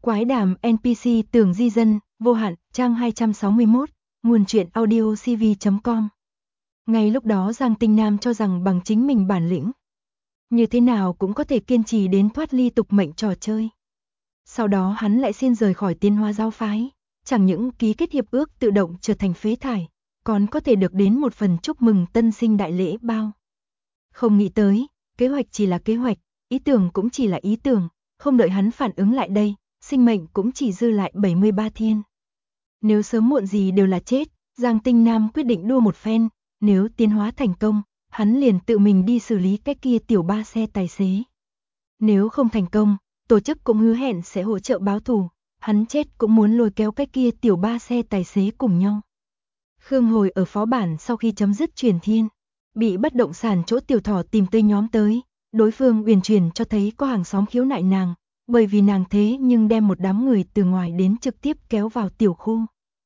Quái đàm NPC Tường Di Dân, vô hạn, trang 261, nguồn truyện audio cv.com. Ngay lúc đó Giang Tinh Nam cho rằng bằng chính mình bản lĩnh, như thế nào cũng có thể kiên trì đến thoát ly tục mệnh trò chơi. Sau đó hắn lại xin rời khỏi Tiên Hoa giáo phái, chẳng những ký kết hiệp ước tự động trở thành phế thải, còn có thể được đến một phần chúc mừng tân sinh đại lễ bao. Không nghĩ tới, kế hoạch chỉ là kế hoạch, ý tưởng cũng chỉ là ý tưởng, không đợi hắn phản ứng lại đây, sinh mệnh cũng chỉ dư lại 73 thiên. Nếu sớm muộn gì đều là chết, Giang Tinh Nam quyết định đua một phen, nếu tiến hóa thành công, hắn liền tự mình đi xử lý cái kia tiểu ba xe tài xế. Nếu không thành công, tổ chức cũng hứa hẹn sẽ hỗ trợ báo thù, hắn chết cũng muốn lôi kéo cái kia tiểu ba xe tài xế cùng nhau. Khương Hồi ở phó bản sau khi chấm dứt truyền thiên, bị bất động sản chỗ tiểu thỏ tìm tới nhóm tới, đối phương uyển chuyển cho thấy có hàng xóm khiếu nại nàng, bởi vì nàng thế nhưng đem một đám người từ ngoài đến trực tiếp kéo vào tiểu khu.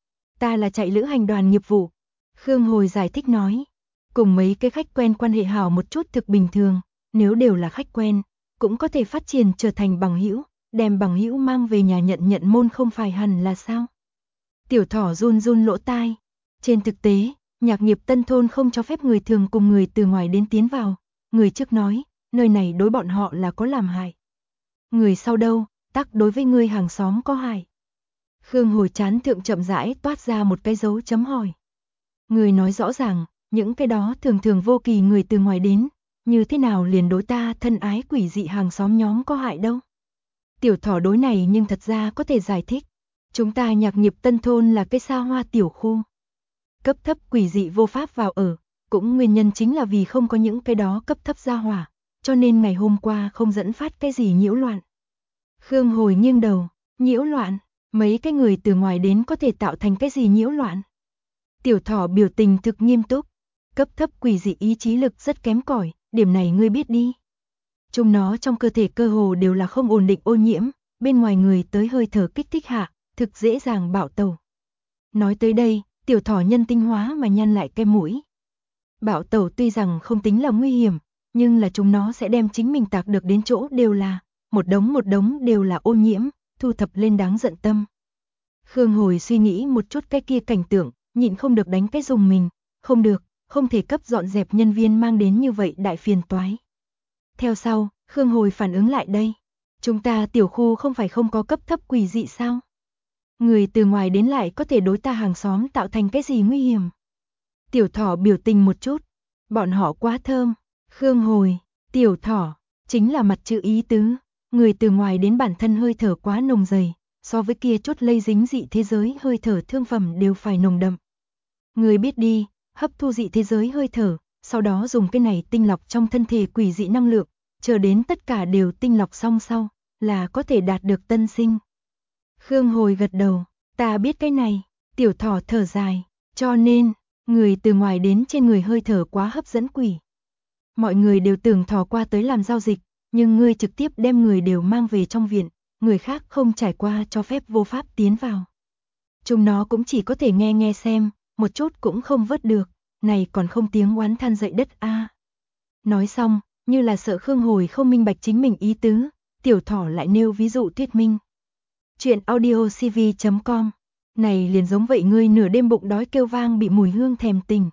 Ta là chạy lữ hành đoàn nghiệp vụ, Khương Hồi giải thích nói, cùng mấy cái khách quen quan hệ hảo một chút thực bình thường, nếu đều là khách quen, cũng có thể phát triển trở thành bằng hữu, đem bằng hữu mang về nhà nhận môn không phải hẳn là sao? Tiểu thỏ run run lỗ tai, trên thực tế, nhạc nghiệp tân thôn không cho phép người thường cùng người từ ngoài đến tiến vào, người trước nói, nơi này đối bọn họ là có làm hại. Người sau đâu, tắc đối với người hàng xóm có hại. Khương Hồi chán thượng chậm rãi toát ra một cái dấu chấm hỏi. Người nói rõ ràng, những cái đó thường thường vô kỳ người từ ngoài đến, như thế nào liền đối ta thân ái quỷ dị hàng xóm nhóm có hại đâu. Tiểu thỏ đối này nhưng thật ra có thể giải thích. Chúng ta nhạc nghiệp tân thôn là cái xa hoa tiểu khu. Cấp thấp quỷ dị vô pháp vào ở, cũng nguyên nhân chính là vì không có những cái đó cấp thấp gia hỏa, cho nên ngày hôm qua không dẫn phát cái gì nhiễu loạn. Khương Hồi nghiêng đầu, nhiễu loạn, mấy cái người từ ngoài đến có thể tạo thành cái gì nhiễu loạn. Tiểu thỏ biểu tình thực nghiêm túc, cấp thấp quỷ dị ý chí lực rất kém cỏi, điểm này ngươi biết đi. Chúng nó trong cơ thể cơ hồ đều là không ổn định ô nhiễm, bên ngoài người tới hơi thở kích thích hạ, thực dễ dàng bạo tẩu. Nói tới đây, tiểu thỏ nhân tinh hóa mà nhăn lại cái mũi. Bạo tẩu tuy rằng không tính là nguy hiểm, nhưng là chúng nó sẽ đem chính mình tạc được đến chỗ đều là, một đống đều là ô nhiễm, thu thập lên đáng giận tâm. Khương Hồi suy nghĩ một chút cái kia cảnh tượng, nhịn không được đánh cái dùng mình, không được, không thể cấp dọn dẹp nhân viên mang đến như vậy đại phiền toái. Theo sau, Khương Hồi phản ứng lại đây, chúng ta tiểu khu không phải không có cấp thấp quỷ dị sao? Người từ ngoài đến lại có thể đối ta hàng xóm tạo thành cái gì nguy hiểm? Tiểu thỏ biểu tình một chút, bọn họ quá thơm. Khương Hồi, tiểu thỏ, chính là mặt chữ ý tứ, người từ ngoài đến bản thân hơi thở quá nồng dày, so với kia chút lây dính dị thế giới hơi thở thương phẩm đều phải nồng đậm. Người biết đi, hấp thu dị thế giới hơi thở, sau đó dùng cái này tinh lọc trong thân thể quỷ dị năng lượng, chờ đến tất cả đều tinh lọc xong sau, là có thể đạt được tân sinh. Khương Hồi gật đầu, ta biết cái này, tiểu thỏ thở dài, cho nên, người từ ngoài đến trên người hơi thở quá hấp dẫn quỷ. Mọi người đều tưởng thò qua tới làm giao dịch, nhưng ngươi trực tiếp đem người đều mang về trong viện, người khác không trải qua cho phép vô pháp tiến vào. Chúng nó cũng chỉ có thể nghe xem, một chút cũng không vớt được, này còn không tiếng oán than dậy đất a. Nói xong, như là sợ Khương Hồi không minh bạch chính mình ý tứ, tiểu thỏ lại nêu ví dụ thuyết minh. Chuyện audio cv.com, này liền giống vậy ngươi nửa đêm bụng đói kêu vang bị mùi hương thèm tình.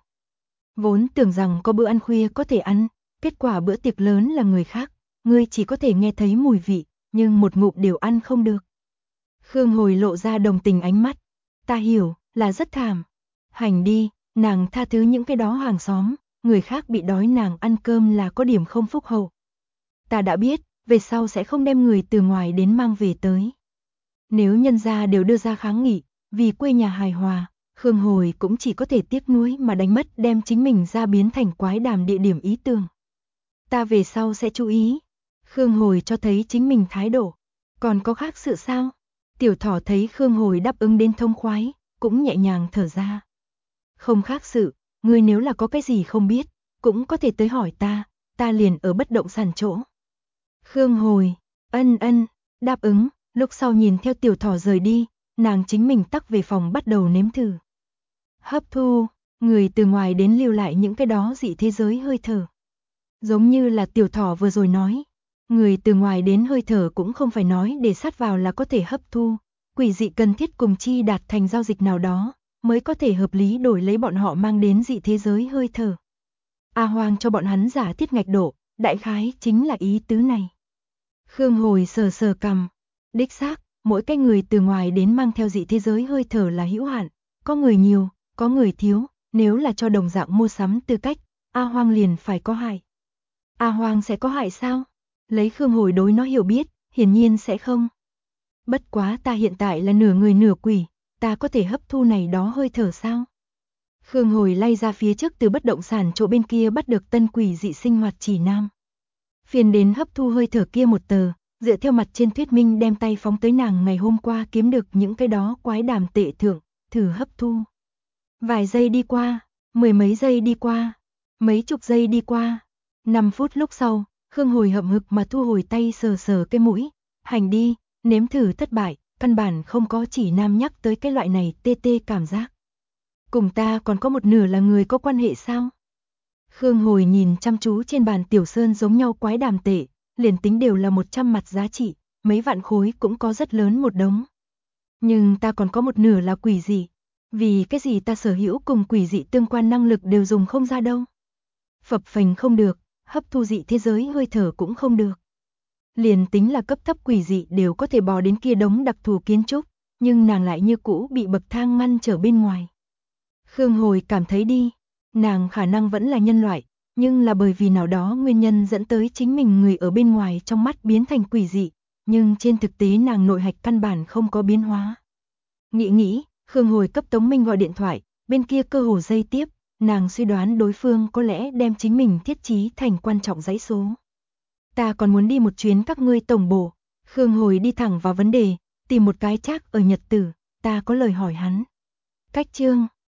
Vốn tưởng rằng có bữa ăn khuya có thể ăn, kết quả bữa tiệc lớn là người khác, ngươi chỉ có thể nghe thấy mùi vị, nhưng một ngụm đều ăn không được. Khương Hồi lộ ra đồng tình ánh mắt, ta hiểu, là rất thảm. Hành đi, nàng tha thứ những cái đó hàng xóm, người khác bị đói nàng ăn cơm là có điểm không phúc hậu. Ta đã biết, về sau sẽ không đem người từ ngoài đến mang về tới. Nếu nhân gia đều đưa ra kháng nghị, vì quê nhà hài hòa, Khương Hồi cũng chỉ có thể tiếc nuối mà đánh mất đem chính mình ra biến thành quái đàm địa điểm ý tưởng. Ta về sau sẽ chú ý. Khương Hồi cho thấy chính mình thái độ. Còn có khác sự sao? Tiểu thỏ thấy Khương Hồi đáp ứng đến thông khoái, cũng nhẹ nhàng thở ra. Không khác sự, ngươi nếu là có cái gì không biết, cũng có thể tới hỏi ta liền ở bất động sản chỗ. Khương Hồi, ân, đáp ứng, lúc sau nhìn theo tiểu thỏ rời đi, nàng chính mình tắc về phòng bắt đầu nếm thử. Hấp thu, người từ ngoài đến lưu lại những cái đó dị thế giới hơi thở. Giống như là tiểu thỏ vừa rồi nói, Người từ ngoài đến hơi thở cũng không phải nói để sát vào là có thể hấp thu, quỷ dị cần thiết cùng chi đạt thành giao dịch nào đó, mới có thể hợp lý đổi lấy bọn họ mang đến dị thế giới hơi thở. A Hoang cho bọn hắn giả thiết ngạch độ, đại khái chính là ý tứ này. Khương Hồi sờ sờ cằm, đích xác, mỗi cái người từ ngoài đến mang theo dị thế giới hơi thở là hữu hạn, có người nhiều, có người thiếu, nếu là cho đồng dạng mua sắm tư cách, A Hoang liền phải có hại. A Hoang sẽ có hại sao? Lấy Khương Hồi đối nó hiểu biết, hiển nhiên sẽ không. Bất quá ta hiện tại là nửa người nửa quỷ, ta có thể hấp thu này đó hơi thở sao? Khương Hồi lay ra phía trước từ bất động sản chỗ bên kia bắt được tân quỷ dị sinh hoạt chỉ nam. Phiền đến hấp thu hơi thở kia một tờ, dựa theo mặt trên thuyết minh đem tay phóng tới nàng ngày hôm qua kiếm được những cái đó quái đàm tệ thượng, thử hấp thu. Vài giây đi qua, mười mấy giây đi qua, mấy chục giây đi qua, 5 phút lúc sau, Khương Hồi hậm hực mà thu hồi tay sờ sờ cái mũi, hành đi, nếm thử thất bại, căn bản không có chỉ nam nhắc tới cái loại này tê tê cảm giác. Cùng ta còn có một nửa là người có quan hệ sao? Khương Hồi nhìn chăm chú trên bàn tiểu sơn giống nhau quái đàm tệ, liền tính đều là 100 mặt giá trị, mấy vạn khối cũng có rất lớn một đống. Nhưng ta còn có một nửa là quỷ dị, vì cái gì ta sở hữu cùng quỷ dị tương quan năng lực đều dùng không ra đâu. Phập phành không được, hấp thu dị thế giới hơi thở cũng không được. Liền tính là cấp thấp quỷ dị đều có thể bò đến kia đống đặc thù kiến trúc, nhưng nàng lại như cũ bị bậc thang ngăn trở bên ngoài. Khương Hồi cảm thấy đi, nàng khả năng vẫn là nhân loại, nhưng là bởi vì nào đó nguyên nhân dẫn tới chính mình người ở bên ngoài trong mắt biến thành quỷ dị, nhưng trên thực tế nàng nội hạch căn bản không có biến hóa. Nghĩ, Khương Hồi cấp Tống Minh gọi điện thoại, bên kia cơ hồ dây tiếp, nàng suy đoán đối phương có lẽ đem chính mình thiết trí thành quan trọng dãy số. Ta còn muốn đi một chuyến các ngươi tổng bộ. Khương Hồi đi thẳng vào vấn đề, tìm một cái trác ở Nhật Tử, ta có lời hỏi hắn. Cách chương